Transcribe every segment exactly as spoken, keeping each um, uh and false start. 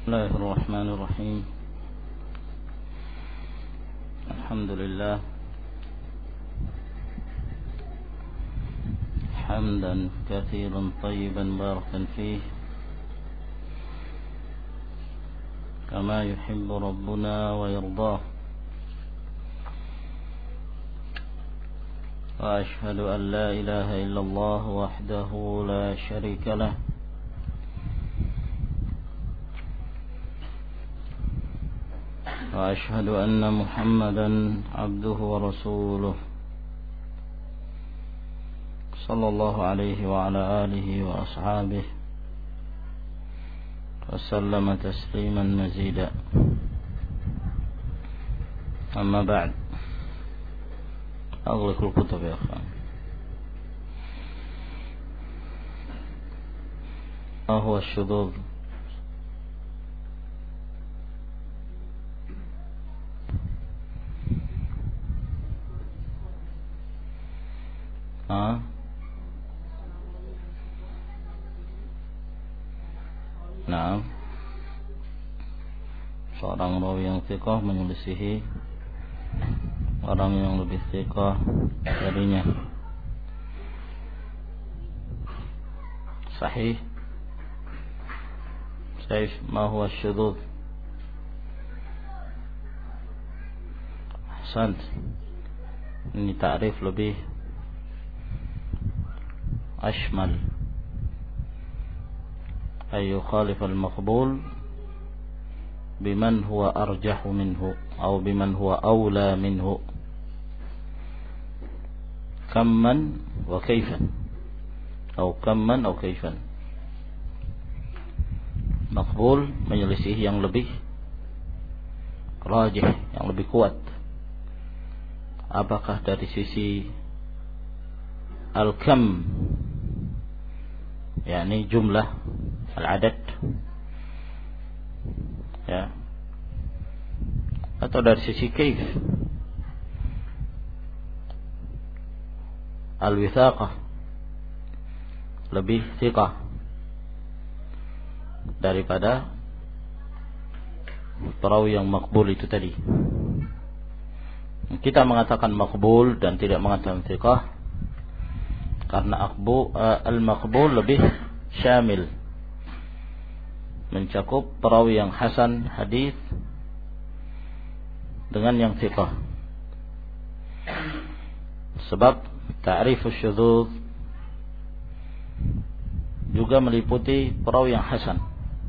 بسم الله الرحمن الرحيم. الحمد لله حمدا كثيرا طيبا باركا فيه كما يحب ربنا ويرضاه، وأشهد أن لا إله إلا الله وحده لا شريك له، وأشهد أن محمدا عبده ورسوله صلى الله عليه وعلى آله وأصحابه وسلم تسليما مزيدا. أما بعد، أغلق الكتب يا أخوان. ما هو الشذوذ؟ Ah, nah, seorang rawi yang thiqah menyelisihi orang yang lebih thiqah darinya. Sahih. Saif, ma huwa syudud? Ahsant. Ini ta'rif lebih أشمل، أي يخالف المقبول بمن هو أرجح منه أو بمن هو أولى منه، كما وكيفا أو كما أو كيفا. Maqbul menyelisih yang lebih rajih, yang lebih kuat. Apakah dari sisi al-kam, yakni jumlah, al-adad, ya, atau dari sisi kaif, al-withaqah, lebih thiqah daripada perawi yang makbul itu tadi. Kita mengatakan makbul dan tidak mengatakan thiqah karena akbu, uh, al-maqbul lebih syamil, mencakup perawi yang hasan hadis dengan yang thiqah. Sebab ta'rifus syudzuz juga meliputi perawi yang hasan,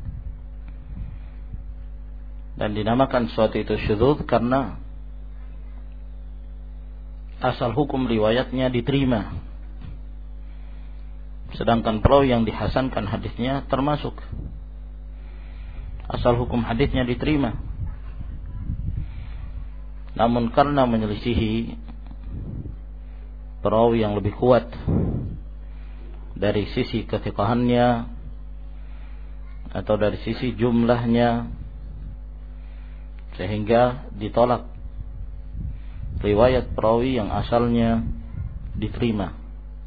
dan dinamakan suatu itu syudzuz karena asal hukum riwayatnya diterima, sedangkan perawi yang dihasankan hadisnya termasuk asal hukum hadisnya diterima. Namun karena menyelisihi perawi yang lebih kuat dari sisi kethiqahannya atau dari sisi jumlahnya, sehingga ditolak riwayat perawi yang asalnya diterima.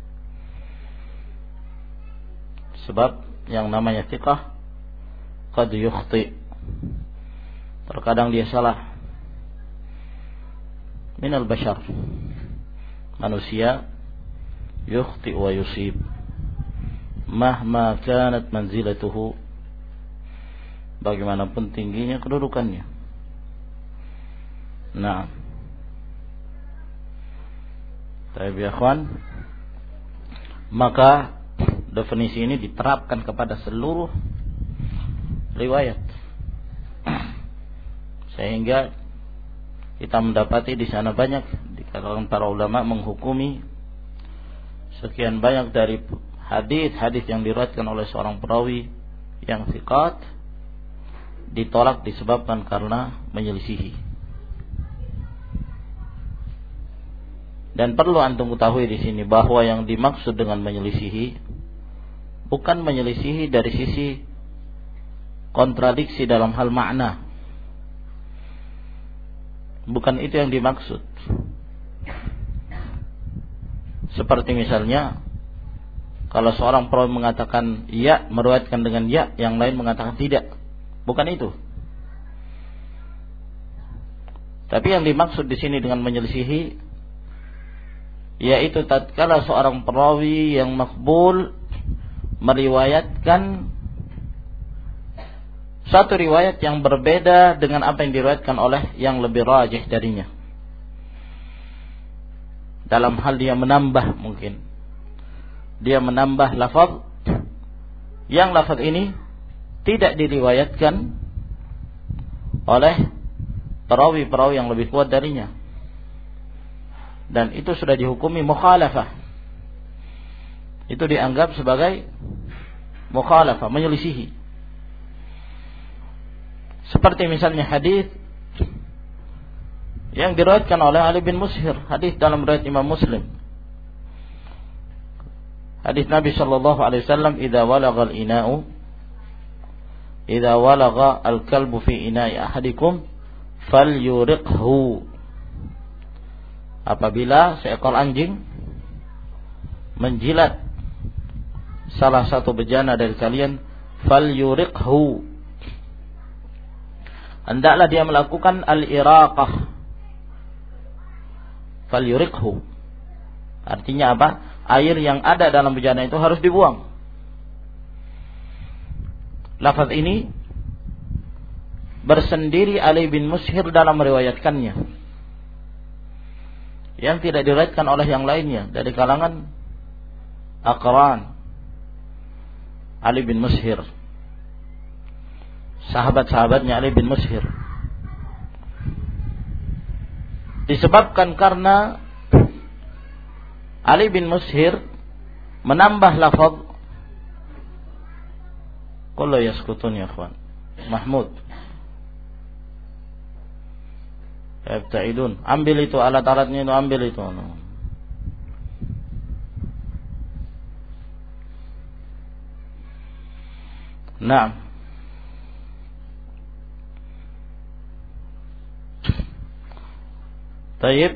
Sebab yang namanya thiqah qad yukhti, terkadang dia salah. Minal bashar, manusia, yukhti wa yusib mahma kanat manzilatuhu, bagaimanapun tingginya kedudukannya. Nah, baik ya ikhwan, maka definisi ini diterapkan kepada seluruh riwayat, sehingga kita mendapati di sana banyak di kalangan para ulama menghukumi sekian banyak dari hadis-hadis yang diriwayatkan oleh seorang perawi yang thiqat ditolak disebabkan karena menyelisihi. Dan perlu antum ketahui di sini bahwa yang dimaksud dengan menyelisihi bukan menyelisihi dari sisi kontradiksi dalam hal makna. Bukan itu yang dimaksud. Seperti misalnya, kalau seorang perawi mengatakan ya, meriwayatkan dengan ya, yang lain mengatakan tidak, Bukan itu. Tapi yang dimaksud di sini dengan menyelisihi, yaitu tatkala seorang perawi yang makbul meriwayatkan satu riwayat yang berbeda dengan apa yang diriwayatkan oleh yang lebih rajih darinya. Dalam hal dia menambah mungkin. Dia menambah lafaz yang lafaz ini tidak diriwayatkan oleh perawi-perawi yang lebih kuat darinya. Dan itu sudah dihukumi mukhalafah. Itu dianggap sebagai mukhalafah, menyelisihi. Seperti misalnya hadis yang diriwayatkan oleh Ali bin Mushir, hadis dalam riwayat Imam Muslim. Hadis Nabi sallallahu alaihi wasallam, "Idza walagha al-ina'u idza walagha al-kalbu fi ina'i ahadikum falyuriqhu." Apabila seekor anjing menjilat salah satu bejana dari kalian, falyuriqhu, hendaklah dia melakukan al-iraqah. Falyuriqhu artinya apa? Air yang ada dalam bejana itu harus dibuang. Lafaz ini bersendiri Ali bin Mushir dalam meriwayatkannya, yang tidak diriwayatkan oleh yang lainnya dari kalangan aqran Ali bin Mushir, sahabat-sahabatnya Ali bin Mushir. Disebabkan karena Ali bin Mushir menambah lafaz, kullu yaskutun ya ikhwan. Mahmud, Ibtaidun, ambil itu alat-alatnya itu, ambil itu. Nah, Taib.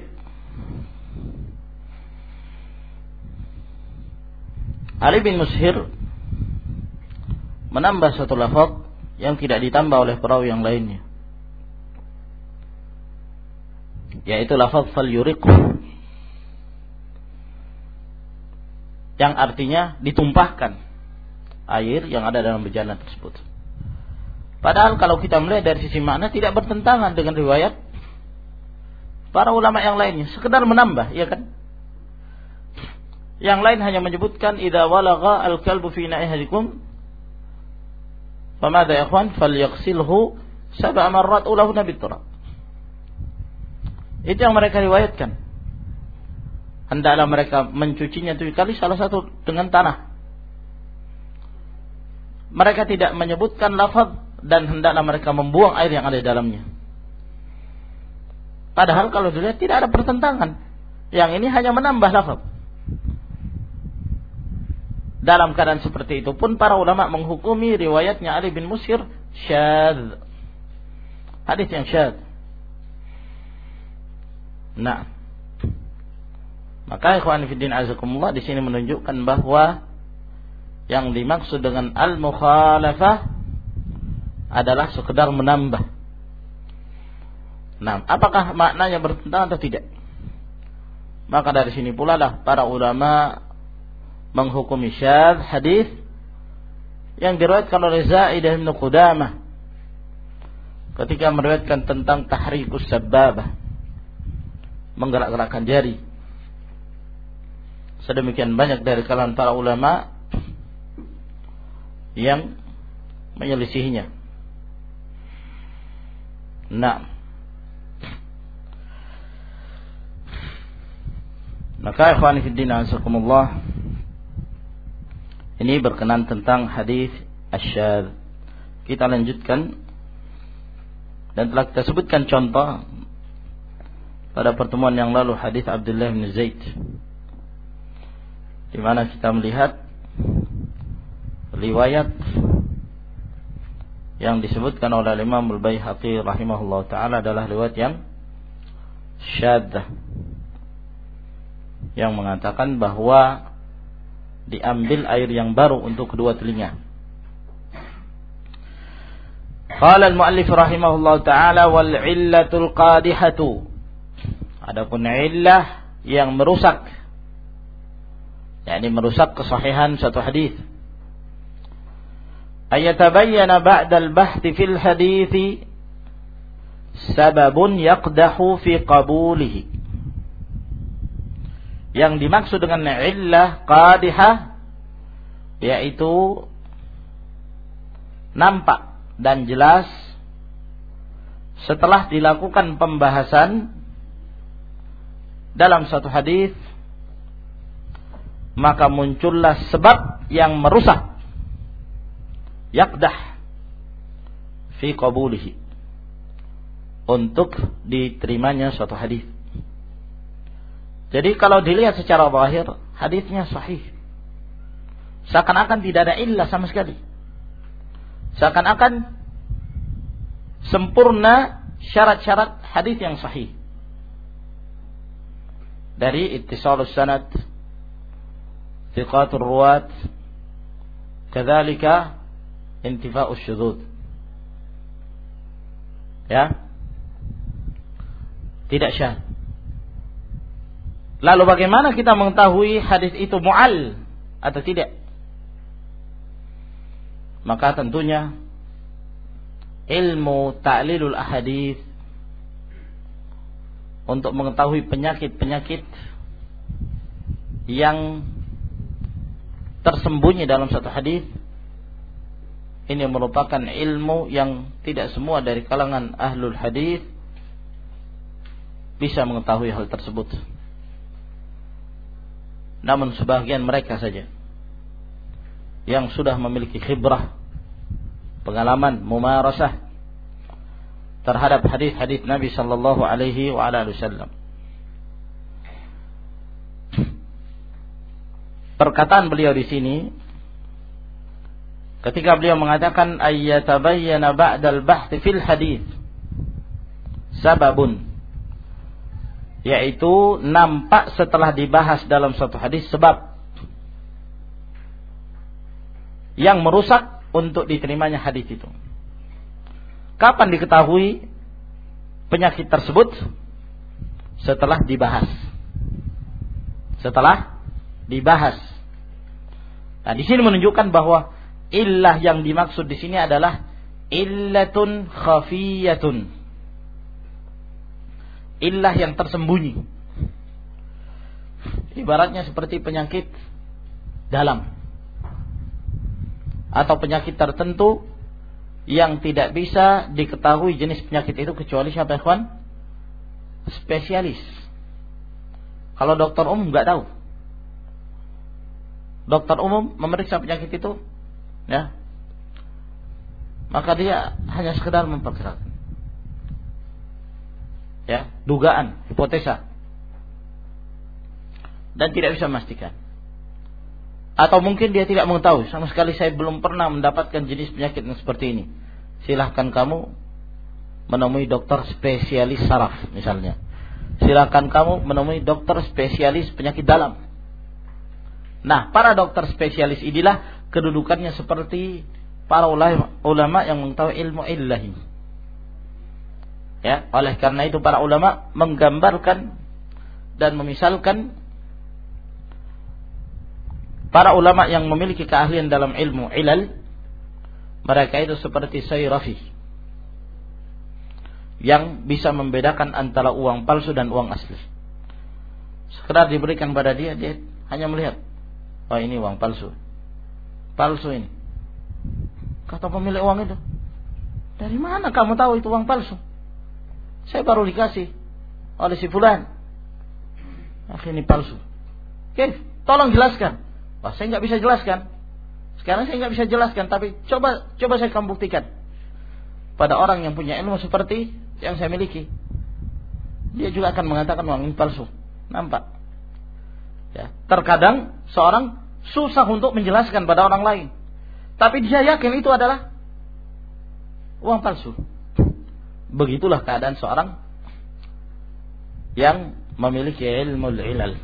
Ali bin Mushir menambah satu lafaz yang tidak ditambah oleh perawi yang lainnya, yaitu lafaz falyuriqhu, yang artinya ditumpahkan air yang ada dalam bejana tersebut. Padahal kalau kita melihat dari sisi makna tidak bertentangan dengan riwayat para ulama yang lainnya, sekedar menambah, ya kan? Yang lain hanya menyebutkan idza walagha al-kalbu fi ina'i ahadikum famadha ya ikhwan falyaghsilhu sab'a marrat ulahu nabi turab. Itu yang mereka riwayatkan. Hendaklah mereka mencucinya tujuh kali, salah satu dengan tanah. Mereka tidak menyebutkan lafaz dan hendaklah mereka membuang air yang ada di dalamnya. Padahal kalau dilihat tidak ada pertentangan. Yang ini hanya menambah lafaz. Dalam keadaan seperti itu pun para ulama menghukumi riwayatnya Ali bin Mushir syadz. Hadis yang syadz. Nah, maka ikhwan fillah azakumullah di sini menunjukkan bahwa yang dimaksud dengan al-mukhalafah adalah sekedar menambah. Nah, apakah maknanya bertentangan atau tidak? Maka dari sini pula lah para ulama menghukumi syadz hadis yang diriwayatkan oleh Zaidah bin Qudamah ketika meriwayatkan tentang tahrikus sababah, menggerak-gerakkan jari. Sedemikian banyak dari kalangan para ulama yang menyelisihinya. Nah, maka ikhwan fillah azakumullah, ini berkenan tentang hadis asyadz. Kita lanjutkan, dan telah kita sebutkan contoh pada pertemuan yang lalu hadis Abdullah bin Zaid, di mana kita melihat riwayat yang disebutkan oleh Imam Al-Baihaqi rahimahullah taala adalah riwayat yang syadzah, yang mengatakan bahwa diambil air yang baru untuk kedua telinga. Qala al-muallif rahimahullah ta'ala wal illatul qadihatu. Adapun illah yang merusak, yakni merusak kesahihan suatu hadis. Ayatabayyana ba'da al-bahthi fil hadithi sababun yaqdahu fi qabulihi. Yang dimaksud dengan illah qadihah yaitu nampak dan jelas setelah dilakukan pembahasan dalam satu hadis, maka muncullah sebab yang merusak yaqdah fi qabulihi, untuk diterimanya suatu hadis. Jadi kalau dilihat secara zahir hadisnya sahih, seakan-akan tidak ada illah sama sekali, seakan-akan sempurna syarat-syarat hadis yang sahih, dari ittisalus sanad, thiqatur ruwat, kadzalika intifa'us syudzud. Ya, tidak syadz. Lalu bagaimana kita mengetahui hadis itu mu'al atau tidak? Maka tentunya ilmu ta'lilul ahadits untuk mengetahui penyakit-penyakit yang tersembunyi dalam satu hadis, ini merupakan ilmu yang tidak semua dari kalangan ahlul hadis bisa mengetahui hal tersebut. Namun sebagian mereka saja yang sudah memiliki khibrah, pengalaman, mumarasah terhadap hadis-hadis Nabi sallallahu alaihi wa ala alihi wasallam. Perkataan beliau di sini ketika beliau mengatakan ayyatabayyana ba'dal bahthi fil hadis sababun, yaitu nampak setelah dibahas dalam suatu hadis sebab yang merusak untuk diterimanya hadis itu. Kapan diketahui penyakit tersebut? Setelah dibahas. Setelah dibahas. Nah, di sini menunjukkan bahwa illah yang dimaksud di sini adalah illatun khafiyatun. Illah yang tersembunyi. Ibaratnya seperti penyakit dalam atau penyakit tertentu yang tidak bisa diketahui jenis penyakit itu kecuali siapa, ikhwan? Spesialis. Kalau dokter umum nggak tahu. Dokter umum memeriksa penyakit itu, ya, maka dia hanya sekedar memperkirakan, ya, dugaan, hipotesa, dan tidak bisa memastikan. Atau mungkin dia tidak mengetahui, sama sekali saya belum pernah mendapatkan jenis penyakit yang seperti ini. Silahkan kamu menemui dokter spesialis saraf misalnya. Silahkan kamu menemui dokter spesialis penyakit dalam. Nah, para dokter spesialis inilah kedudukannya seperti para ulama, ulama yang mengetahui ilmu illahi. Ya, oleh karena itu para ulama menggambarkan dan memisalkan para ulama yang memiliki keahlian dalam ilmu ilal, mereka itu seperti sayrafi yang bisa membedakan antara uang palsu dan uang asli. Sekedar diberikan pada dia, dia hanya melihat, oh ini uang palsu, palsu ini. Kata pemilik uang itu, dari mana kamu tahu itu uang palsu? Saya baru dikasih oleh si fulan. Akhirnya ini palsu. Oke, tolong jelaskan. Wah, saya nggak bisa jelaskan. Sekarang saya nggak bisa jelaskan, tapi coba coba saya akan buktikan pada orang yang punya ilmu seperti yang saya miliki. Dia juga akan mengatakan uang ini palsu. Nampak? Ya, terkadang seorang susah untuk menjelaskan pada orang lain, tapi dia yakin itu adalah uang palsu. Begitulah keadaan seorang yang memiliki ilmu ilal.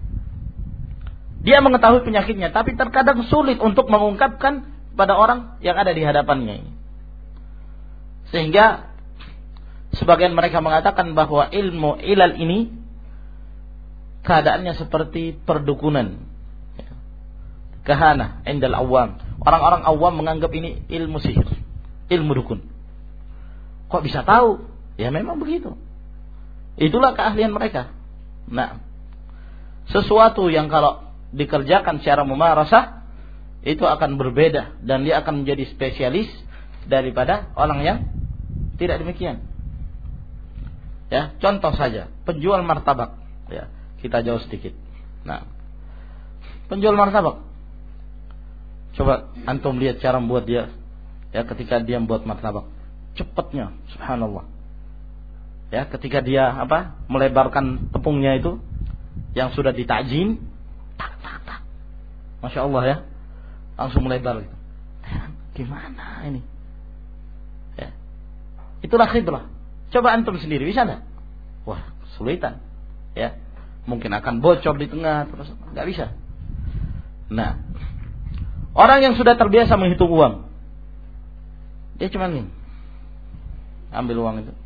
Dia mengetahui penyakitnya, tapi terkadang sulit untuk mengungkapkan pada orang yang ada di hadapannya. Sehingga sebagian mereka mengatakan bahwa ilmu ilal ini keadaannya seperti perdukunan, kahana indal awam. Orang-orang awam menganggap ini ilmu sihir, ilmu dukun. Kok bisa tahu? Ya memang begitu. Itulah keahlian mereka. Nah, sesuatu yang kalau dikerjakan secara mumarasah itu akan berbeda dan dia akan menjadi spesialis daripada orang yang tidak demikian. Ya, contoh saja, penjual martabak. Ya, kita jauh sedikit. Nah, penjual martabak. Coba antum lihat cara membuat dia. Ya, ketika dia membuat martabak, cepatnya, subhanallah. Ya, ketika dia apa? Melebarkan tepungnya itu yang sudah ditajin, tak tak tak. Masya Allah ya. Langsung melebar gitu. Gimana ini? Ya. Itulah khibrah. Coba antum sendiri bisa enggak? Wah, kesulitan. Ya. Mungkin akan bocor di tengah terus enggak bisa. Nah, orang yang sudah terbiasa menghitung uang, dia cuma nih ambil uang itu.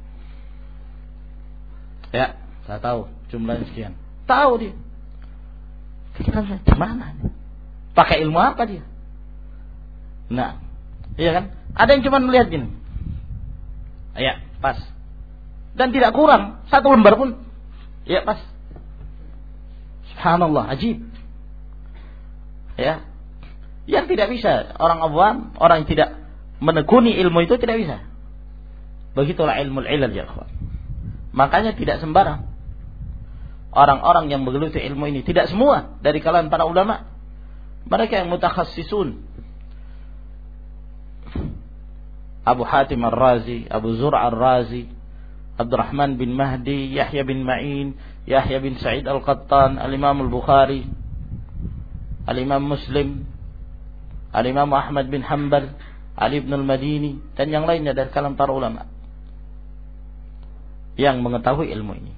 Ya, saya tahu jumlahnya sekian. Tahu dia. Kita gimana? Pakai ilmu apa dia? Nah, iya kan? Ada yang cuma melihat gini. Ya, pas. Dan tidak kurang satu lembar pun. Ya, pas. Subhanallah, ajib. Ya. Yang tidak bisa orang awam, orang yang tidak menekuni ilmu itu tidak bisa. Begitulah ilmu ilal ya akhwan. Makanya tidak sembarang orang-orang yang menggeluti ilmu ini, tidak semua dari kalangan para ulama. Mereka yang mutakhassisun. Abu Hatim Ar-Razi, Abu Zur'a Ar-Razi, Abdurrahman bin Mahdi, Yahya bin Ma'in, Yahya bin Sa'id Al-Qattan, Al-Imam Al-Bukhari, Al-Imam Muslim, Al-Imam Ahmad bin Hanbal, Ali bin Al-Madini, dan yang lainnya dari kalangan para ulama yang mengetahui ilmu ini.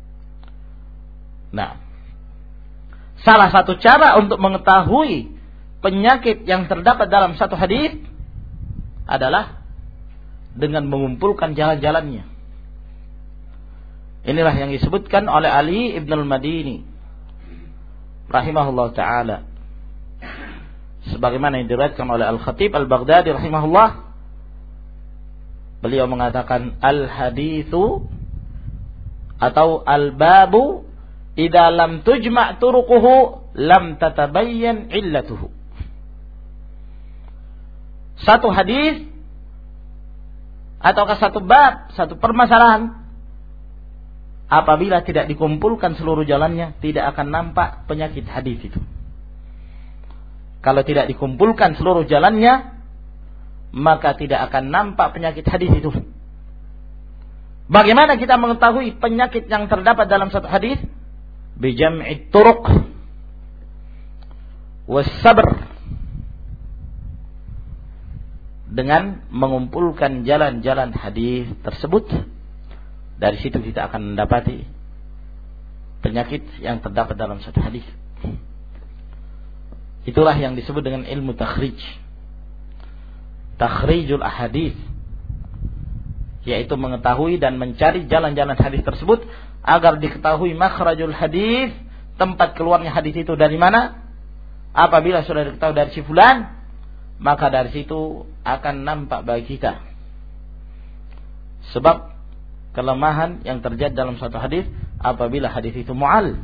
Nah, salah satu cara untuk mengetahui penyakit yang terdapat dalam satu hadis adalah dengan mengumpulkan jalan-jalannya. Inilah yang disebutkan oleh Ali ibn al-Madini rahimahullah ta'ala, sebagaimana yang diriwayatkan oleh Al-Khatib Al-Baghdadi rahimahullah. Beliau mengatakan al-haditsu atau al-babu idza lam tujma' turuquhu lam tatabayyan illatuhu. Satu hadis ataukah satu bab, satu permasalahan, apabila tidak dikumpulkan seluruh jalannya, tidak akan nampak penyakit hadis itu. Kalau tidak dikumpulkan seluruh jalannya, maka tidak akan nampak penyakit hadis itu. Bagaimana kita mengetahui penyakit yang terdapat dalam satu hadis? Bijam'i turuq was sabr. Dengan mengumpulkan jalan-jalan hadis tersebut, dari situ kita akan mendapati penyakit yang terdapat dalam satu hadis. Itulah yang disebut dengan ilmu takhrij. Takhrijul ahadits, yaitu mengetahui dan mencari jalan-jalan hadis tersebut agar diketahui makhrajul hadis, tempat keluarnya hadis itu dari mana. Apabila sudah diketahui dari si fulan, maka dari situ akan nampak bagi kita sebab kelemahan yang terjadi dalam suatu hadis apabila hadis itu mu'al.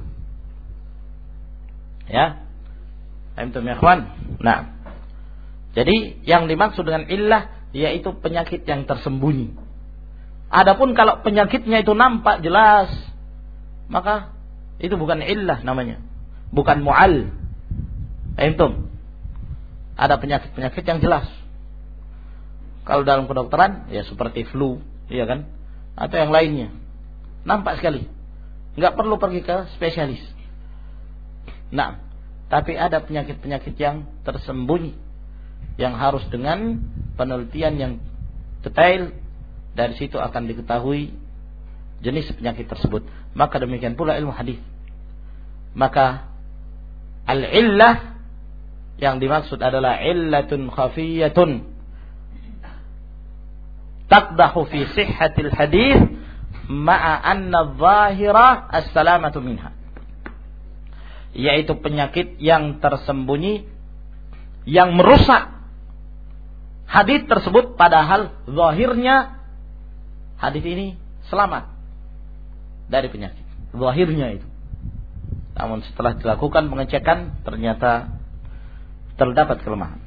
Ya. Antum ya ikhwan. Nah, jadi yang dimaksud dengan illah yaitu penyakit yang tersembunyi. Adapun kalau penyakitnya itu nampak jelas, maka itu bukan illah namanya, bukan mu'al. Antum, ada penyakit-penyakit yang jelas. Kalau dalam kedokteran ya seperti flu, iya kan? Atau yang lainnya. Nampak sekali. Enggak perlu pergi ke spesialis. Nah, tapi ada penyakit-penyakit yang tersembunyi yang harus dengan penelitian yang detail. Dari situ akan diketahui jenis penyakit tersebut. Maka demikian pula ilmu hadis. Maka al-illah yang dimaksud adalah illatun khafiyatun taqdahu fi sihhatil hadits ma'a anna adh-dhahira as-salamatu minha. Yaitu penyakit yang tersembunyi yang merusak hadis tersebut, padahal zahirnya hadis ini selamat dari penyakit. Zahirnya itu. Namun setelah dilakukan pengecekan ternyata terdapat kelemahan.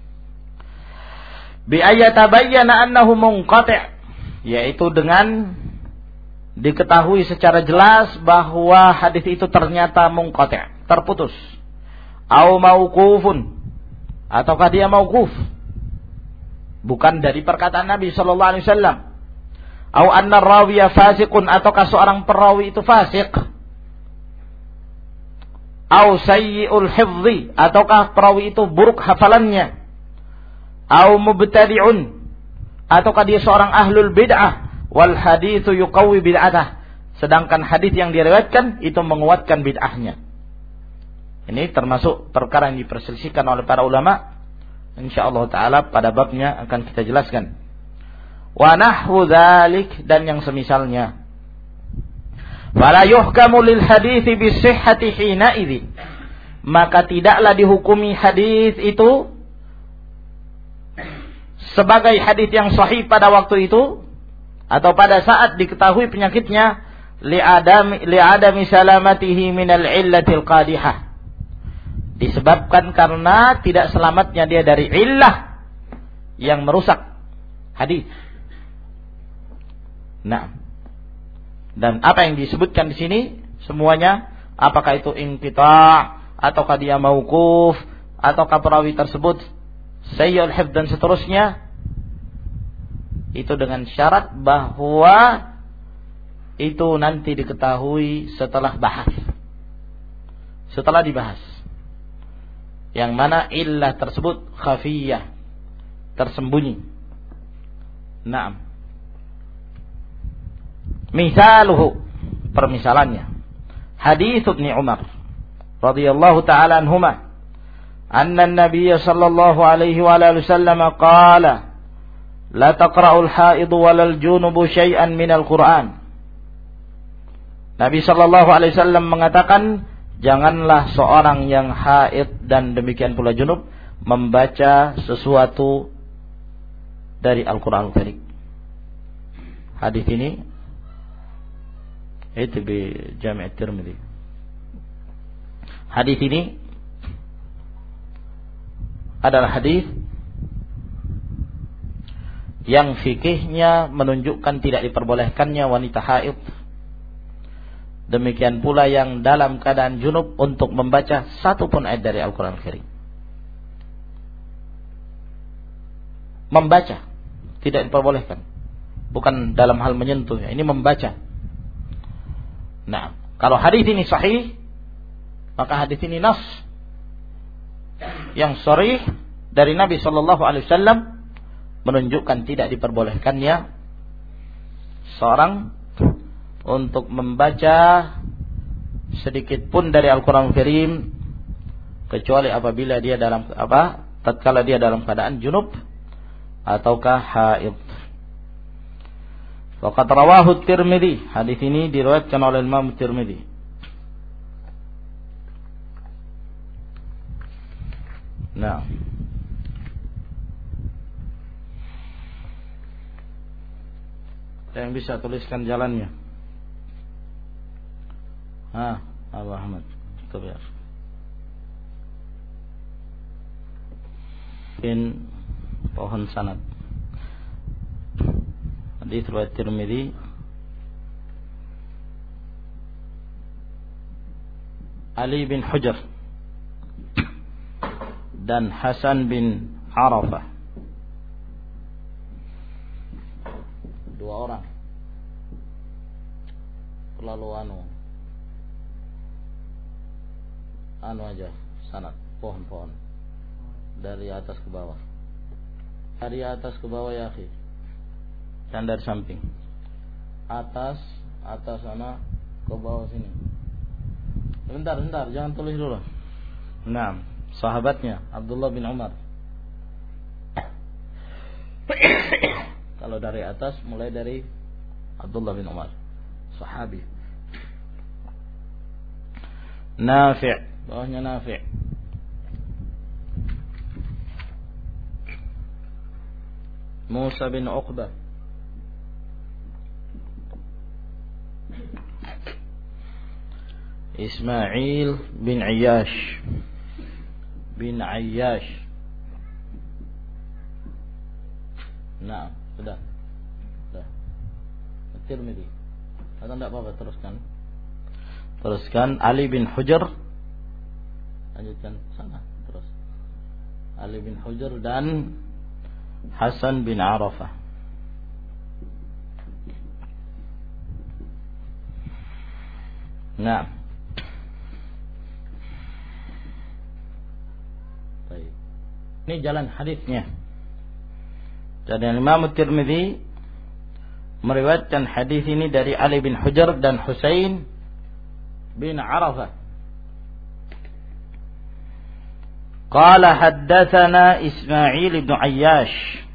Bi ayatabayyana annahu munqati', yaitu dengan diketahui secara jelas bahwa hadis itu ternyata munqati', terputus. Au mauqufun, ataukah dia mauquf, bukan dari perkataan Nabi sallallahu alaihi wasallam. Au anna rawiya fasiqun, ataukah seorang perawi itu fasik. Au sayyi'ul hifdzi, ataukah perawi itu buruk hafalannya. Au mubtadi'un, ataukah dia seorang ahlul bid'ah. Wal haditsu yuqawwi bid'atah, sedangkan hadis yang diriwayatkan itu menguatkan bid'ahnya. Ini termasuk perkara yang diperselisihkan oleh para ulama. Insyaallah taala pada babnya akan kita jelaskan. Wa nahwu dzalik, dan yang semisalnya. Fala yuhkamu lil hadithi bisihhati hina idzi, maka tidaklah dihukumi hadis itu sebagai hadis yang sahih pada waktu itu atau pada saat diketahui penyakitnya, li'adami li'adami salamatihi minal illatil qadihah, disebabkan karena tidak selamatnya dia dari illah yang merusak hadis. Nah, dan apa yang disebutkan di sini semuanya, apakah itu inqita' ataukah dia mauquf, ataukah perawi tersebut sayyi'ul hifdz dan seterusnya, itu dengan syarat bahwa itu nanti diketahui setelah bahas, setelah dibahas, yang mana illah tersebut khafiyah, tersembunyi. Naam. Misaluhu, permisalannya, hadits Ibnu Umar radhiyallahu ta'ala anhuma, anna an-nabiy sallallahu alaihi wa alihi wasallam qala la taqra'ul haid walal junubu syai'an minal Qur'an. Nabi sallallahu alaihi wasallam mengatakan, janganlah seorang yang haid dan demikian pula junub membaca sesuatu dari Al-Qur'an Al-Karim. Hadis ini itu di Jami' At-Tirmidzi. Hadis ini adalah hadis yang fikihnya menunjukkan tidak diperbolehkannya wanita haid, demikian pula yang dalam keadaan junub untuk membaca satu pun ayat dari Al-Quran Al-Karim. Membaca tidak diperbolehkan, bukan dalam hal menyentuh, ini membaca. Nah, kalau hadis ini sahih, maka hadis ini nas yang sharih dari Nabi sallallahu alaihi wasallam menunjukkan tidak diperbolehkannya seorang untuk membaca sedikit pun dari Al-Quran Al-Karim, kecuali apabila dia dalam apa? tatkala dia dalam keadaan junub ataukah haid. Waqad rawahu Tirmidzi, hadis ini diriwayatkan oleh Imam Tirmidzi. Nah, yang bisa tuliskan jalannya. Ah, Abu Ahmad, coba. In pohon sanad. Hadis riwayat Tirmidzi. Ali bin Hujr dan Hasan bin Arafah, dua orang. Lalu anu anu aja sanad, pohon-pohon dari atas ke bawah, dari atas ke bawah ya akhi, dan dari samping, atas atas sana ke bawah sini. Bentar, bentar, jangan tulis dulu. Nah, sahabatnya Abdullah bin Umar. Kalau Kalau dari atas mulai dari Abdullah bin Umar, sahabi. Nafi', bawahnya Nafi'. Musa bin Uqbah. Ismail bin Ayyash bin Ayyash. Nah, sudah. Sudah. At-Tirmidzi. Atau enggak apa-apa, teruskan. Teruskan Ali bin Hujr. Lanjutkan sana terus. Ali bin Hujr dan Hasan bin Arafah. Nah. Baik. Ini jalan hadisnya. Dan Imam At-Tirmidzi meriwayatkan hadis ini dari Ali bin Hujr dan Husain bin Arafah. Qala haddatsana Ismail bin Ayyash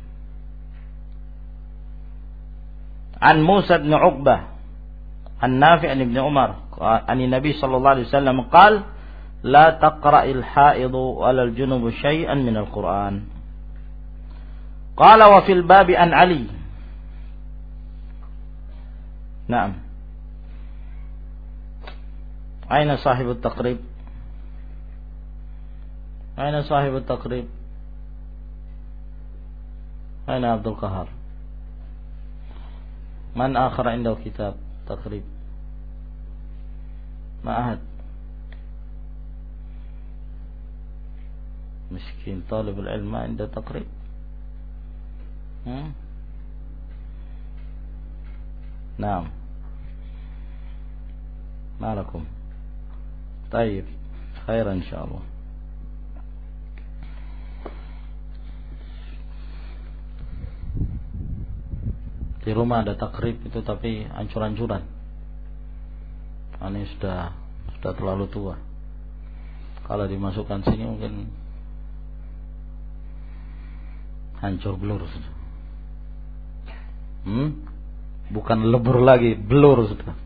an Musa bin Uqbah an Nafi' an Ibn Umar an Nabi sallallahu alaihi wasallam qala la taqra'il haidu wal junubu syai'an min al-Qur'an. Qala wa fil babi an Ali. Naam. Aina sahibut taqrib? Aina sahibut taqrib? Aina Abdul Qahar? Man akhar indahu kitab taqrib? Ma ahad? Miskin talib al-ilm ma inda taqrib. Hmm? Naam. Ma lakum? Tayyib. Khair insyaallah. Di rumah ada takrib itu tapi ancur-ancuran. Ini sudah sudah terlalu tua. Kalau dimasukkan sini mungkin hancur blur sudah. Hmm? Bukan lebur lagi, blur sudah.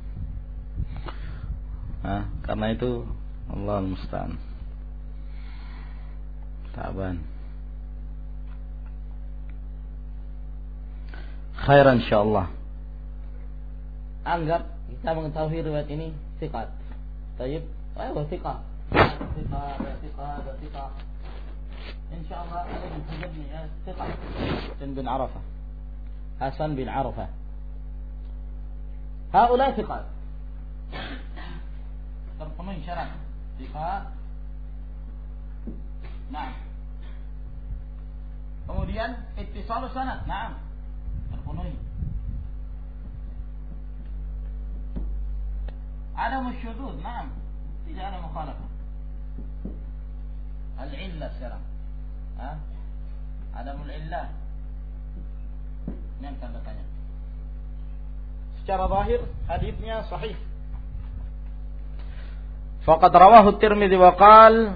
Nah, karena itu Allah musta'an. Taban. Khairan insyaallah. Anggap kita mengetahui riwayat ini thiqat. Baik, ayo thiqat. Thiqat, thiqat, thiqat. Insyaallah ada di sini ya thiqat. Dan bin Arafah. Hasan bin Arafah. Haula thiqat. Terpenuhi syarat. Thiqat. Nah. Kemudian ittisal sanad. Naam. Terpenuhi. Ada musyudud, naam. Tidak ada mukhalafah. Al-illah sekarang. Ha? Ada mul-illah. Ini yang tanda tanya. Secara zahir hadisnya sahih. Faqad rawahu At-Tirmidzi wa qala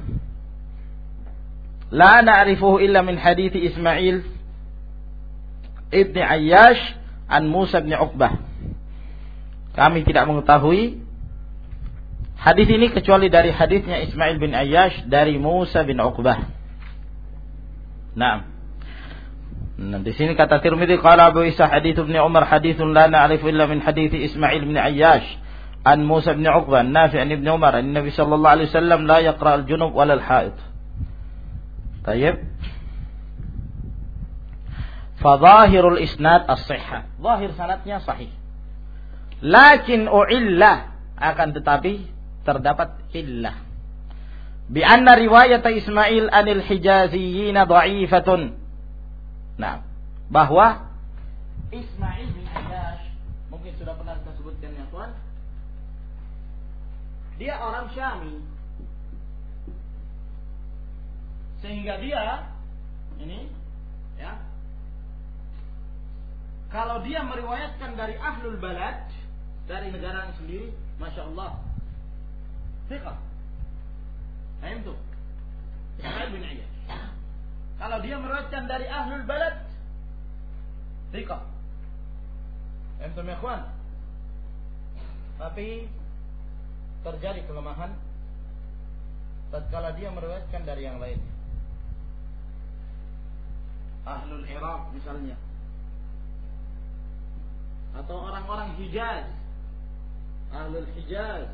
la na'rifuhu illa min hadits Ismail Ibn Ayyash an Musa bin Uqbah. Kami tidak mengetahui hadis ini kecuali dari hadisnya Ismail bin Ayyash dari Musa bin Uqbah. Nah, nah di sini kata Tirmidzi qala Abu Isa hadits Ibn Umar haditsun la na'rifu illa min hadits Ismail bin Ayyash an Musa bin Uqbah Nafi' an Ibn Umar an Nabi sallallahu alaihi wasallam la yaqra al-junub wala al-haid. Tayyib. Fadhahirul isnad as-sihhah. Zahir sanadnya sahih. Lakin u'illah, akan tetapi terdapat illah. Bi anna riwayat Ismail anil Hijaziyyin dha'ifatun. Nah, bahwa Ismail bin Ayyash mungkin sudah pernah kita sebutkan ya kawan. Dia orang Syami. Sehingga dia ini ya kalau dia meriwayatkan dari ahlul balad, dari negara sendiri, masya Allah, thiqah. Paham tuh? Ismail bin Ayyash. Kalau dia meriwayatkan dari ahlul balad, thiqah. Entum ya ikhwan. Tapi terjadi kelemahan tatkala dia meriwayatkan dari yang lain. Ahlul Iraq misalnya, atau orang-orang Hijaz, Ahlul Hijaz,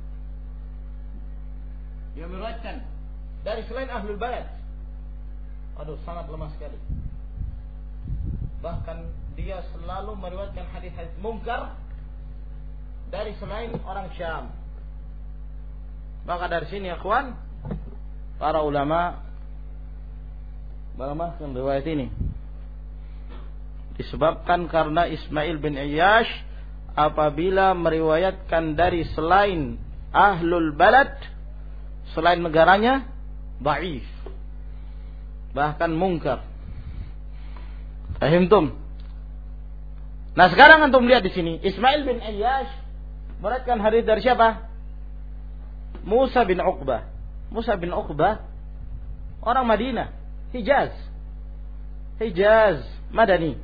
dia meriwayatkan dari selain Ahlul Balad. Aduh, sangat lemah sekali. Bahkan dia selalu meriwayatkan hadis-hadis mungkar dari selain orang Syam. Maka dari sini ya kawan, para ulama melemahkan riwayat ini disebabkan karena Ismail bin Ayyash apabila meriwayatkan dari selain Ahlul Balad, selain negaranya, dhaif, bahkan mungkar. Fahimtum? Nah, sekarang antum lihat di sini, Ismail bin Ayyash meriwayatkan hadis dari siapa? Musa bin Uqbah. Musa bin Uqbah orang Madinah, Hijaz. Hijaz, Madani.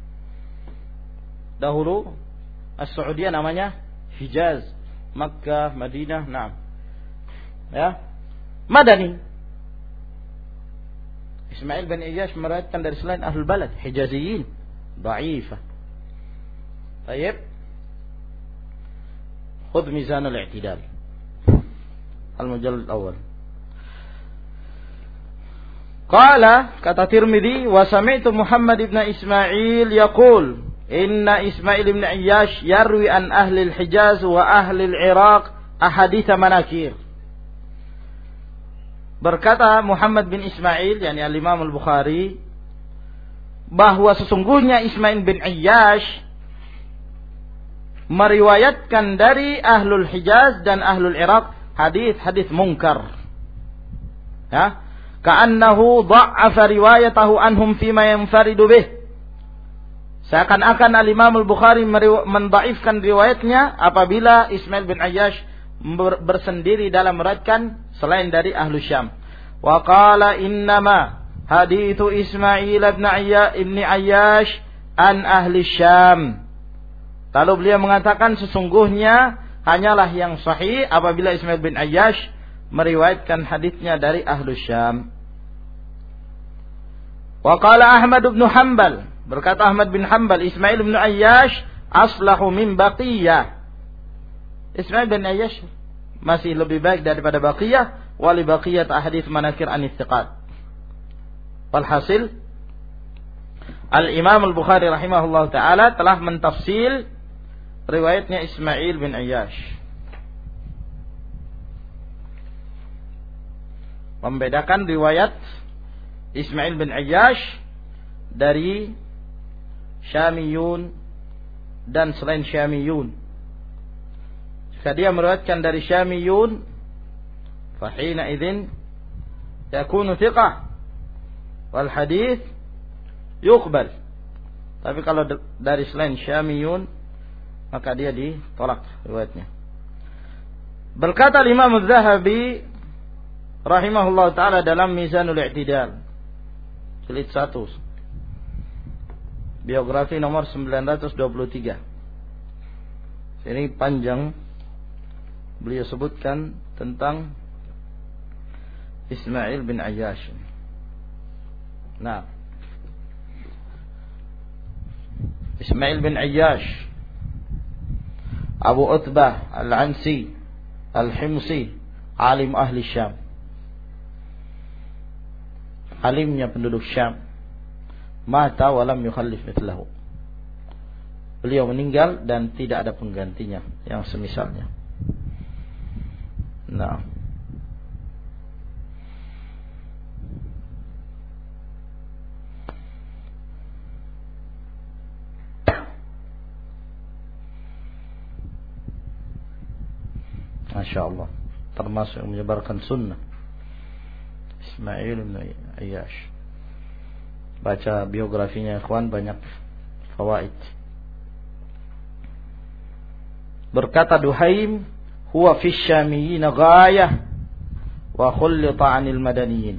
Dahulu As-Saudiyah namanya Hijaz, Makkah, Madinah, naam. Ya. Madani. Ismail bin Ayyash meriwayatkan dari selain Ahlul Balad, Hijaziyin, dhaifah. Baik. Khudh mizan al-i'tidal. Al-mujallad al-awwal. Qala, kata Tirmidzi, wa sami'tu Muhammad ibn Ismail yaqul, inna Ismail ibn Ayyash yarwi an ahli al-Hijaz wa ahli al-Iraq ahadits manakir. Berkata Muhammad bin Ismail, yakni al-Imam al-Bukhari, bahwa sesungguhnya Ismail bin Ayyash meriwayatkan dari Ahlul Hijaz dan Ahlul Iraq hadis-hadis mungkar. Ya, ka'annahu dha'afa riwayatahu anhum fima yanfaridu bih. Seakan-akan al-Imam al-Bukhari mendhaifkan riwayatnya apabila Ismail bin Ayyash bersendiri dalam meriwayatkan selain dari Ahlus Syam. Wa qala innama hadithu Ismail bin Ayyash ibn Ayyash an ahli Syam. Lalu beliau mengatakan sesungguhnya hanyalah yang sahih apabila Ismail bin Ayyash meriwayatkan hadisnya dari Ahlus Syam. Wa qala Ahmad bin Hanbal, berkata Ahmad bin Hanbal, Ismail bin Ayyash aslahu min Baqiyah. Ismail bin Ayyash masih lebih baik daripada Baqiyah, wa li Baqiyah ahadits manakir an istiqat. Walhasil Al-Imam Al-Bukhari rahimahullah taala telah mentafsil riwayatnya Ismail bin Ayyash, membedakan riwayat Ismail bin Ayyash dari Syamiyun dan selain Syamiyun. Jika dia meriwayatkan dari Syamiyun, fahina idzin yakunu thiqah wal hadits yuqbal. Tapi kalau dari selain Syamiyun, maka dia ditolak riwayatnya. Berkata Imam Az-Zahabi rahimahullah taala dalam Mizanul I'tidal, jilid satu, biografi nomor sembilan ratus dua puluh tiga. Ini panjang, beliau sebutkan tentang Ismail bin Ayyash. Nah, Ismail bin Ayyash Abu Utbah Al-Ansi Al-Himsi, alim ahli Syam, alimnya penduduk Syam. Mata walam yukhallif mithlahu. Beliau meninggal dan tidak ada penggantinya yang semisalnya. Nah, Masya Allah, termasuk yang menyebarkan sunnah Ismail bin Ayyash. Baca biografinya ikhwan, banyak fawaid. Berkata Duhaim, huwa fi syamiyyin ghayah wa khullita 'anil madaniyin.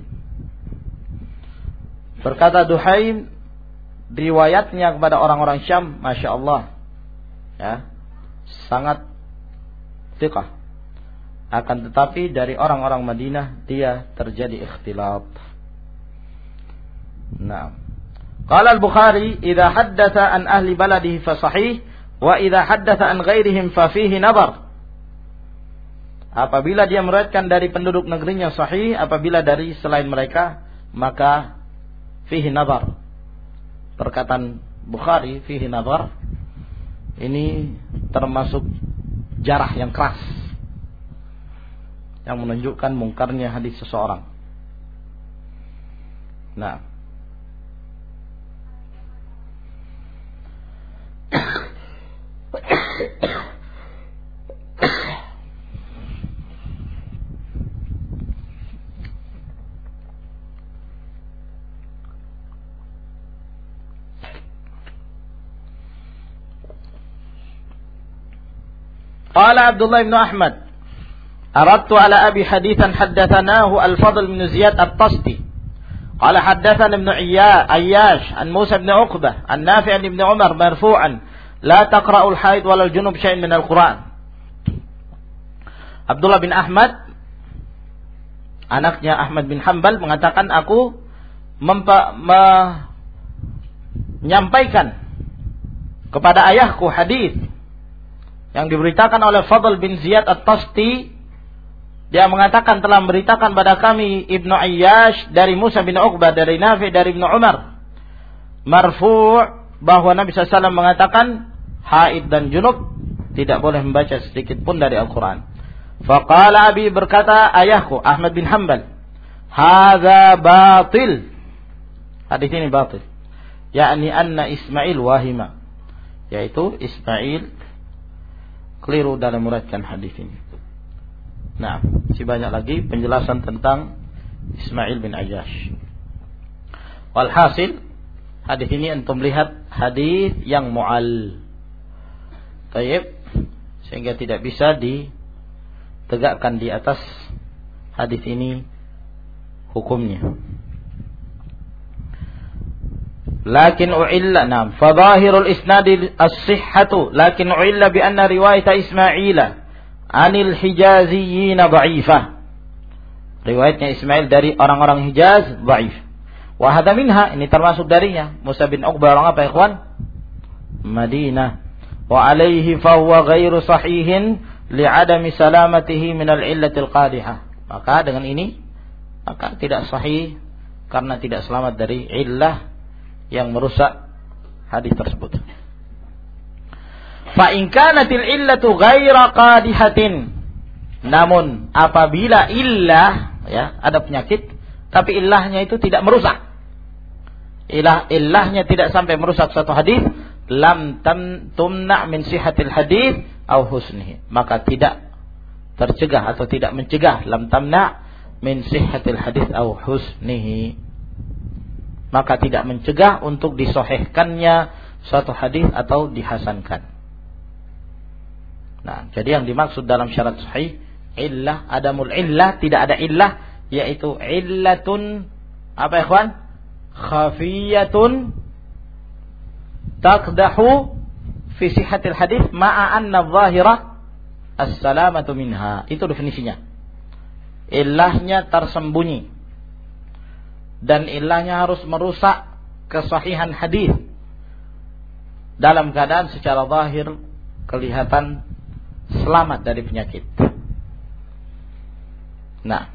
Berkata Duhaim, riwayatnya kepada orang-orang Syam, Masya Allah, ya, sangat thiqah. Akan tetapi dari orang-orang Madinah dia terjadi ikhtilaf. Nah, qala al-Bukhari idza haddatsa an ahli baladihi fa sahih wa idza haddatsa an ghairihim fa fihi nadhar. Apabila dia meriwayatkan dari penduduk negerinya sahih, apabila dari selain mereka maka fihi nadhar. Perkataan Bukhari fihi nadhar ini termasuk jarah yang keras yang menunjukkan mungkarnya hadis seseorang. Nah, قال عبد الله بن أحمد أردت على أبي حديثا حدثناه الفضل بن زياد الطستي قال حدثنا ابن عياش عن موسى بن عقبة عن نافع بن عمر مرفوعا لا تقرأ الحائض ولا الجنوب شيء من القرآن. Abdullah bin Ahmad, anaknya Ahmad bin Hanbal, mengatakan aku mempa, menyampaikan kepada ayahku hadis yang diberitakan oleh Fadl bin Ziyad At-Tasti. Dia mengatakan telah memberitakan pada kami Ibnu Ayyash dari Musa bin Uqbah, dari Nafi, dari Ibnu Umar, marfu' bahwa Nabi sallallahu alaihi wasallam mengatakan haid dan junub tidak boleh membaca sedikit pun dari Al-Quran. Faqala Abi, berkata ayahku Ahmad bin Hanbal, hadza batil, hadis ini batil, yakni anna Ismail wahima, yaitu Ismail keliru dalam meriwayatkan hadis ini. Nah, masih banyak lagi penjelasan tentang Ismail bin Ayyash. Walhasil, hadis ini antum lihat hadis yang mu'al. Tayyib, sehingga tidak bisa ditegakkan di atas hadis ini hukumnya. Lakin u'illa, nam, fadhahirul isnadi as-sihhatu, lakin u'illa bi anna riwayat Ismaila anil Hijaziyyin dha'ifah. Riwayatnya Ismail dari orang-orang Hijaz dhaif. Wa hadha minha, ini termasuk darinya. Musa bin Uqbah orang apa, ikhwan? Madinah. Wa alaihi fa huwa ghairu sahihin li'adami salamatihi min al-illatil qadihah. Maka dengan ini maka tidak sahih karena tidak selamat dari illah yang merusak hadis tersebut. Fa in kanatil illatu ghaira qadihatin, namun apabila illah, ya, ada penyakit tapi illahnya itu tidak merusak, ilah illahnya tidak sampai merusak satu hadis, lam tam tumna min sihhatil hadis au husnihi, maka tidak tercegah atau tidak mencegah, lam tamna min sihhatil hadis au husnihi, maka tidak mencegah untuk disahihkannya suatu hadis atau dihasankan. Nah, jadi yang dimaksud dalam syarat sahih illah, adamul illah, tidak ada illah, yaitu illatun apa ya ikhwan? Khafiyatun taqdahu fi sihhatil hadis ma'a anna adh-dhahira as-salamatu minha. Itu definisinya. Illahnya tersembunyi dan ilahnya harus merusak kesahihan hadis dalam keadaan secara zahir kelihatan selamat dari penyakit. Nah,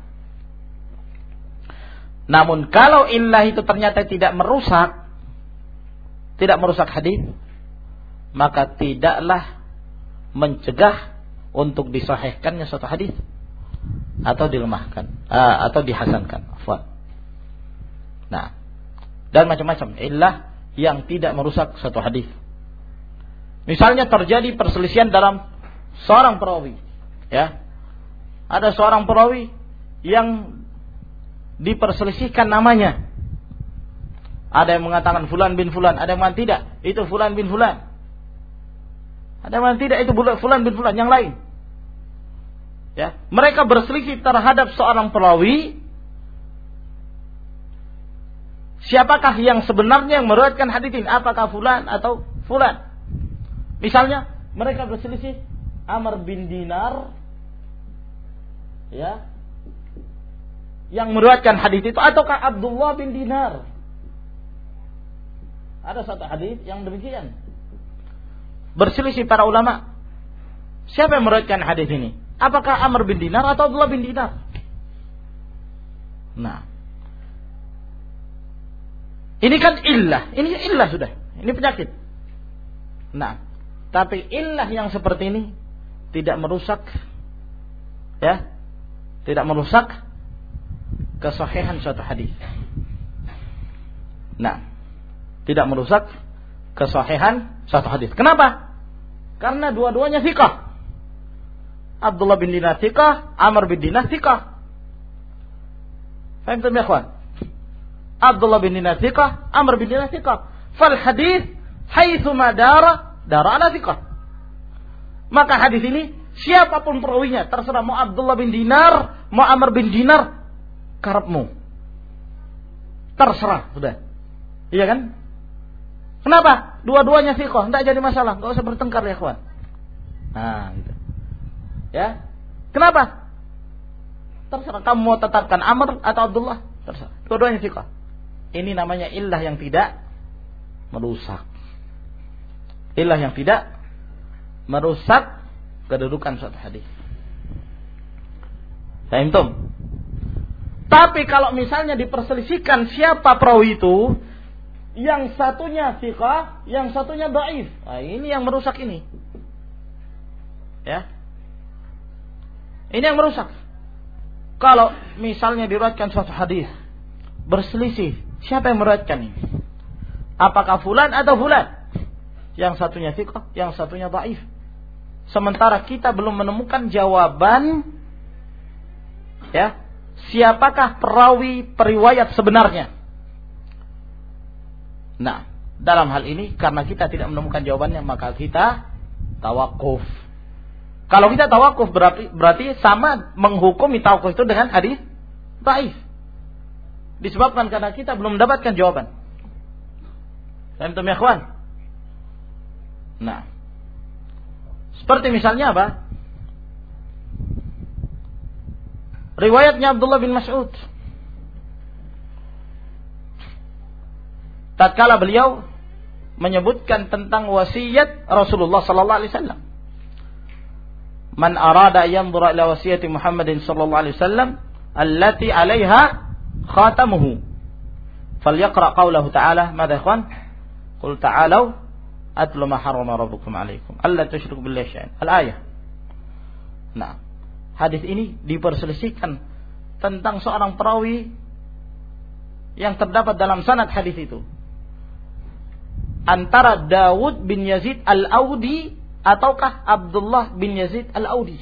namun kalau illah itu ternyata tidak merusak, tidak merusak hadis, maka tidaklah mencegah untuk disahihkannya suatu hadis atau dilemahkan uh, atau dihasankan. Afwan. Nah, dan macam-macam illah yang tidak merusak satu hadis. Misalnya terjadi perselisihan dalam seorang perawi, ya. Ada seorang perawi yang diperselisihkan namanya. Ada yang mengatakan fulan bin fulan, ada yang mengatakan tidak, itu fulan bin fulan. Ada yang mengatakan tidak, itu fulan bin fulan yang lain. Ya, mereka berselisih terhadap seorang perawi. Siapakah yang sebenarnya yang meriwayatkan hadis ini? Apakah fulan atau fulan? Misalnya Mereka berselisih Amr bin Dinar, ya, yang meriwayatkan hadis itu ataukah Abdullah bin Dinar. Ada satu hadis yang demikian. Berselisih para ulama. Siapa yang meriwayatkan hadis ini? Apakah Amr bin Dinar atau Abdullah bin Dinar? Nah, ini kan illah, ini illah sudah, ini penyakit. Nah, tapi illah yang seperti ini tidak merusak, ya, tidak merusak kesahihan suatu hadis. Nah, tidak merusak kesahihan suatu hadis. Kenapa? Karena dua-duanya thiqah. Abdullah bin Dinar thiqah, Amr bin Dinar thiqah. Faham ya ikhwan? Abdullah bin Dinar thiqah, Amr bin Dinar thiqah. Fal hadis haitsu madara dara ala thiqah. Maka hadis ini siapapun perawinya, terserah mau Abdullah bin Dinar, mau Amr bin Dinar, karepmu. Terserah, sudah. Iya kan? Kenapa? Dua-duanya thiqah, enggak jadi masalah, enggak usah bertengkar ya, kawan. Nah, gitu. Ya. Kenapa? Terserah kamu mau tetapkan Amr atau Abdullah, terserah. Dua-duanya thiqah. Ini namanya illah yang tidak merusak. Illah yang tidak merusak kedudukan suatu hadis. Paham tum? Tapi kalau misalnya diperselisihkan siapa perawi itu, yang satunya thiqah, yang satunya dhaif. Nah, ini yang merusak ini. Ya. Ini yang merusak. Kalau misalnya diriwayatkan suatu hadis berselisih, siapa yang meriwayatkan ini? Apakah fulan atau fulan? Yang satunya thiqah, yang satunya dhaif. Sementara kita belum menemukan jawaban, ya, siapakah perawi periwayat sebenarnya? Nah, dalam hal ini karena kita tidak menemukan jawabannya, maka kita tawakuf. Kalau kita tawakuf berarti, berarti sama menghukumi tawakuf itu dengan hadis dhaif. Disebabkan karena kita belum mendapatkan jawaban. Antum ya ikhwan? Nah, seperti misalnya apa? Riwayatnya Abdullah bin Mas'ud. Tatkala beliau menyebutkan tentang wasiat Rasulullah sallallahu alaihi wasallam. Man arada yanzura ila wasiyati Muhammadin sallallahu alaihi wasallam allati 'alaiha khatamuhu falyaqra qawlahu ta'ala. Madza ikhwan? Qul ta'alu atlu ma harrama rabbukum 'alaikum alla tusyriku billahi syai'an. Al-ayah. Nah, hadis ini diperselisihkan tentang seorang perawi yang terdapat dalam sanad hadis itu. Antara Dawud bin Yazid Al-Audi ataukah Abdullah bin Yazid Al-Audi.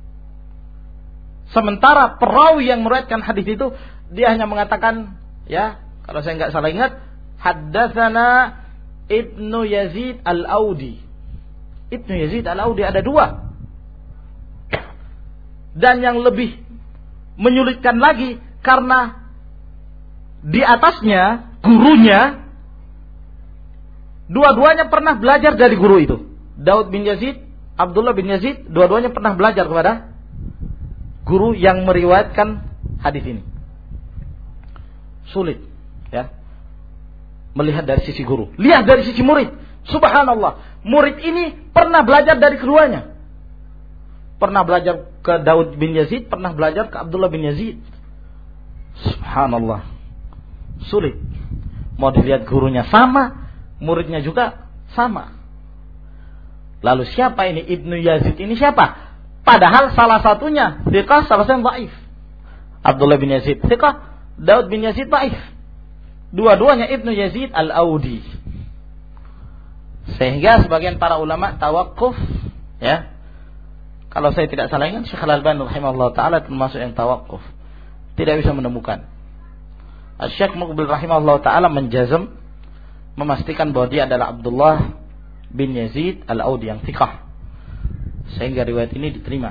Sementara perawi yang meriwayatkan hadis itu dia hanya mengatakan, ya, kalau saya enggak salah ingat, haddatsana Ibnu Yazid Al-Audi. Ibnu Yazid Al-Audi ada dua. Dan yang lebih menyulitkan lagi karena di atasnya gurunya dua-duanya pernah belajar dari guru itu. Daud bin Yazid, Abdullah bin Yazid, dua-duanya pernah belajar kepada guru yang meriwayatkan hadis ini. Sulit, ya, melihat dari sisi guru. Lihat dari sisi murid. Subhanallah, murid ini pernah belajar dari keduanya. Pernah belajar ke Daud bin Yazid, pernah belajar ke Abdullah bin Yazid. Subhanallah, sulit. Mau dilihat gurunya sama, muridnya juga sama. Lalu siapa ini Ibnu Yazid ini siapa? Padahal salah satunya thiqah, salah satunya dhaif. Abdullah bin Yazid thiqah, Daud bin Yazid dhaif. Dua-duanya Ibnu Yazid Al-Audi. Sehingga sebagian para ulama tawakuf, ya. Kalau saya tidak salah ingat, Syekh Al-Albani rahimahullah taala termasuk yang tawakuf. Tidak bisa menemukan. Syekh Muqbil rahimahullah taala menjazm, memastikan bahwa dia adalah Abdullah bin Yazid Al-Audi yang thiqah. Sehingga riwayat ini diterima.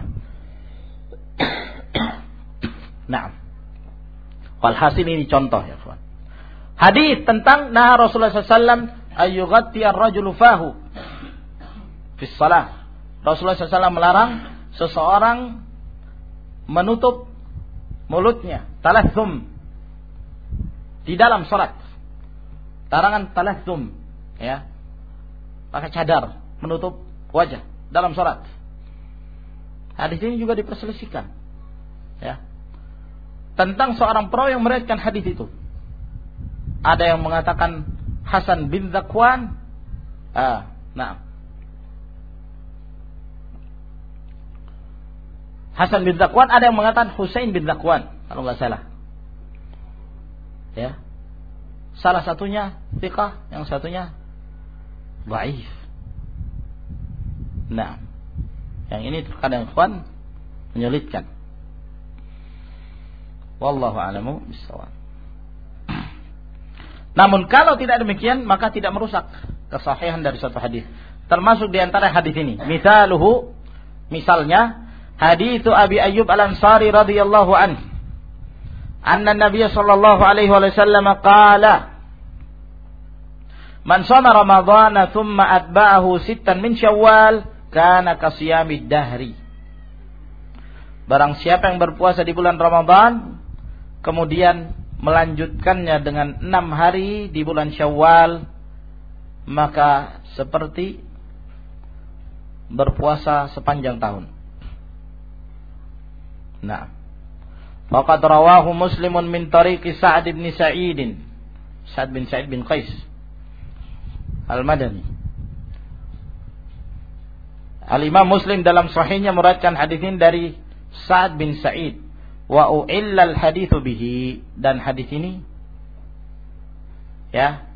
Nah, walhasil ini contoh ya kawan. Hadis tentang nah Rasulullah sallallahu alaihi wasallam ayyughatti ar-rajulu fahu fi shalah Rasulullah shallallahu alaihi wasallam melarang seseorang menutup mulutnya, talathum, di dalam salat. Larangan talathum, ya, pakai cadar menutup wajah dalam salat. Hadis ini juga diperselisihkan, ya, tentang seorang perawi yang meriwayatkan hadis itu. Ada yang mengatakan Hasan bin Zakwan, ah, nah, Hasan bin Zakwan, ada yang mengatakan Husain bin Zakwan, kalau nggak salah. Ya, salah satunya thiqah, yang satunya dhaif. Nah, yang ini terkadang ikhwan menyulitkan. Wallahu a'lamu bishawab. Namun kalau tidak demikian, maka tidak merusak kesahihan dari suatu hadis. Termasuk di antara hadis ini, misaluhu, misalnya hadits Abi Ayyub Al-Ansari radhiyallahu anhu, anna Nabiy sallallahu alaihi wasallam qala, man shama Ramadhana thumma atba'ahu sittan min Syawal kana kasiyamid dahri. Barang siapa yang berpuasa di bulan Ramadan kemudian melanjutkannya dengan enam hari di bulan Syawal, maka seperti berpuasa sepanjang tahun. Nah, faqad rawahu Muslimun min tariqi Sa'd bin Sa'id, Sa'd bin Sa'id bin Qais Al-Madani. Al-Imam Muslim dalam sahihnya meriwayatkan hadis ini dari Sa'd bin Sa'id, wa u'illa al-haditsu bihi, dan hadis ini, ya,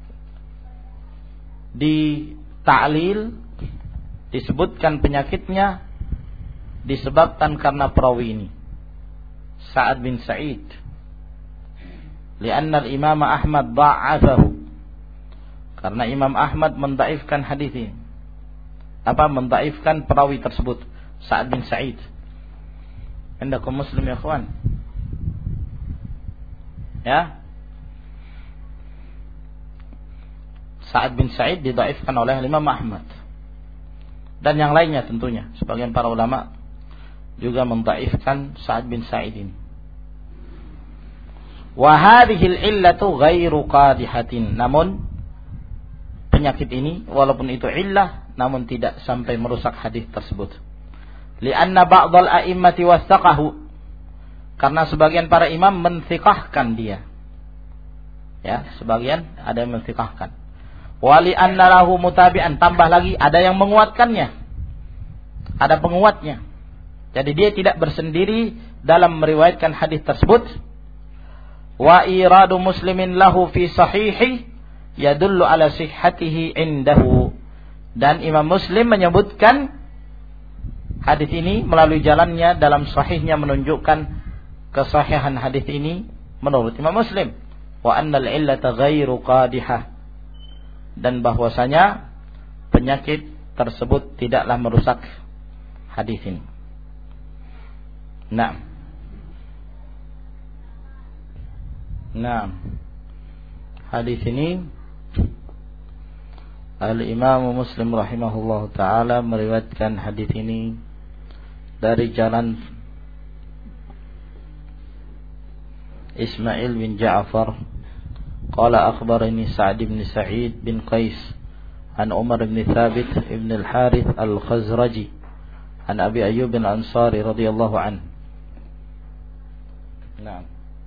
di ta'lil, disebutkan penyakitnya disebabkan karena perawi ini, Sa'ad bin Sa'id. Lianna al-Imam Ahmad da'afahu, karena Imam Ahmad mendaifkan hadis ini. Apa mendaifkan perawi tersebut, Sa'ad bin Sa'id. Indakum Muslim ya kawan. Ya, Sa'ad bin Sa'id didaifkan oleh Imam Ahmad dan yang lainnya tentunya. Sebagian para ulama juga mendaifkan Sa'ad bin Sa'id ini. Wa hadhil illatu ghairu qadihatin, namun penyakit ini walaupun itu illah namun tidak sampai merusak hadis tersebut. Lianna ba'dal a'immati wasaqahu, karena sebagian para imam mentsiqahkan dia. Ya, sebagian ada yang mentsiqahkan. Wa li anna lahu mutabi'an, tambah lagi ada yang menguatkannya. Ada penguatnya. Jadi dia tidak bersendiri dalam meriwayatkan hadis tersebut. Wa iradu muslimin lahu fi sahihi yadullu ala sihhatihi indahu, dan Imam Muslim menyebutkan hadis ini melalui jalannya dalam sahihnya menunjukkan kesahihan hadis ini menurut Imam Muslim. Wa annal illata ghairu qadihah, dan bahwasanya penyakit tersebut tidaklah merusak hadis ini. Nah, nah, hadis ini Al-Imam Muslim rahimahullah ta'ala meriwayatkan hadis ini dari jalan Ismail bin Ja'far qala akhbarani Sa'd bin Sa'id bin Qais an Umar bin Thabit ibn al-Harith al-Khazraji an Abi Ayyub al-Ansari radhiyallahu anhu. Nah,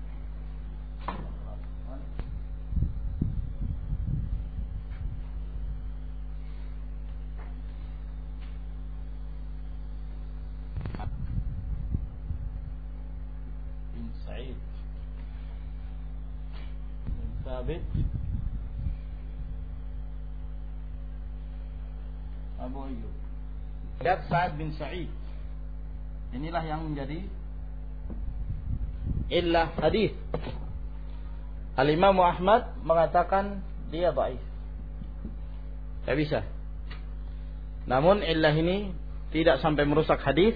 Thabit Abu Ayyub. Lihat Sa'ad bin Sa'id. Inilah yang menjadi illah hadis. Al-Imam Ahmad mengatakan dia dhaif. Tidak bisa. Namun illah ini tidak sampai merusak hadis.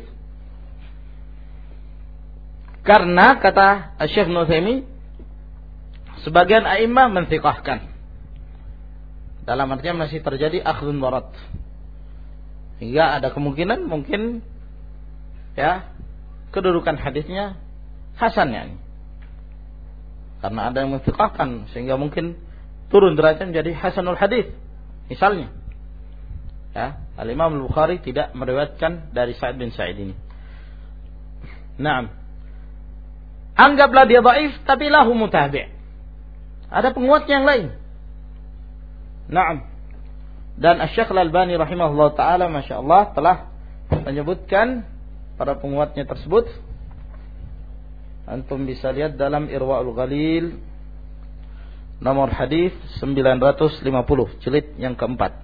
Karena kata Syekh Nutsaimin, sebagian a'immah mentsiqahkan. Dalam artinya masih terjadi akhdun warat. Hingga ada kemungkinan mungkin ya kedudukan hadisnya hasan yani. Karena ada yang menfiqahkan sehingga mungkin turun derajat menjadi hasanul hadis. Misalnya ya, Al-Imam Al-Bukhari tidak meriwayatkan dari Sa'id bin Sa'id ini. Naam. Anggaplah dia dhaif tapi lahu mutabi'. Ada penguat yang lain. Naam. Dan Asy-Syaikh Al-Albani rahimahullah taala masyaallah telah menyebutkan para penguatnya tersebut. Antum bisa lihat dalam Irwaul Ghalil nomor hadis sembilan ratus lima puluh jilid yang keempat.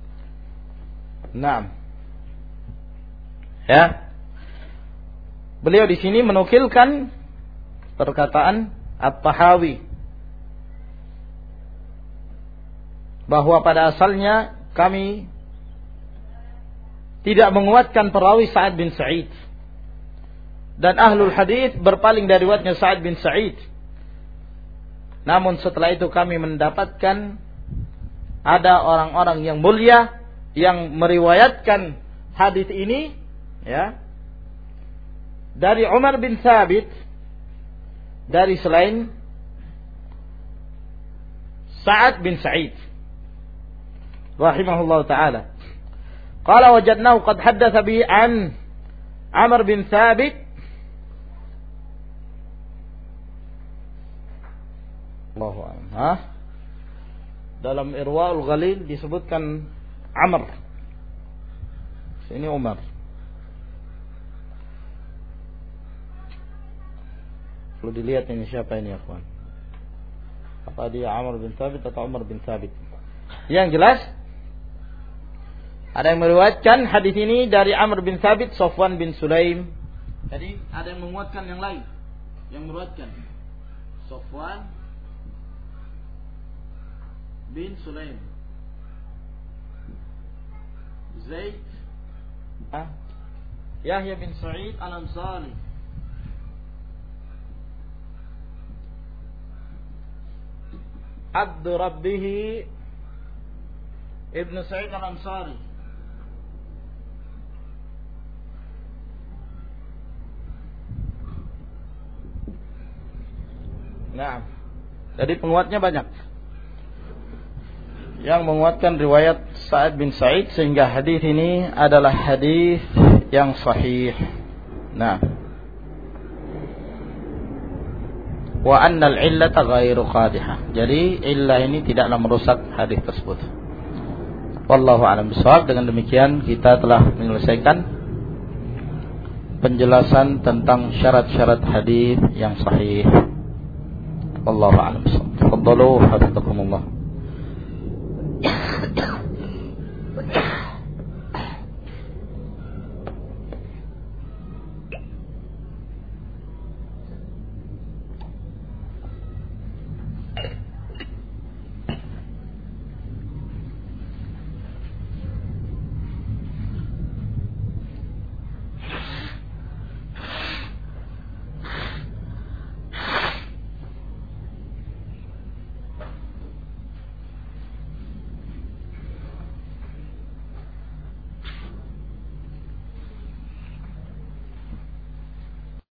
Naam. Ya. Beliau di sini menukilkan perkataan At-Tahawi bahwa pada asalnya kami tidak menguatkan perawi Sa'ad bin Sa'id dan ahlul hadis berpaling dari riwayatnya Sa'ad bin Sa'id. Namun setelah itu kami mendapatkan ada orang-orang yang mulia yang meriwayatkan hadis ini ya dari Umar bin Thabit dari selain Sa'ad bin Sa'id rahimahullah taala. Qala wajadnahu qad haddatsa bi an Amr bin Thabit Allahu a'lam. Ha? Dalam Irwaul Ghalil disebutkan Amr. Ini Umar. Perlu dilihat ini siapa ini ya kawan. Apa dia Amr bin Thabit atau Umar bin Thabit? Yang jelas ada yang meriwayatkan hadis ini dari Amr bin Thabit, Safwan bin Sulaim. Jadi ada yang menguatkan yang lain. Yang meriwayatkan Safwan bin Sulaim, Zaid, ah, Yahya bin Sa'id Al-Ansari, Abdu Rabbih Ibn Sa'id Al-Ansari. Nah, jadi penguatnya banyak yang menguatkan riwayat Sa'ad bin Sa'id sehingga hadis ini adalah hadis yang sahih. Nah, wa annal illata ghairu qadihah. Jadi illah ini tidaklah merusak hadis tersebut. Wallahu a'lam bishawab. Dengan demikian kita telah menyelesaikan penjelasan tentang syarat-syarat hadis yang sahih. Wallahu a'lam bishawab. Tafadhalu hafizakumullah.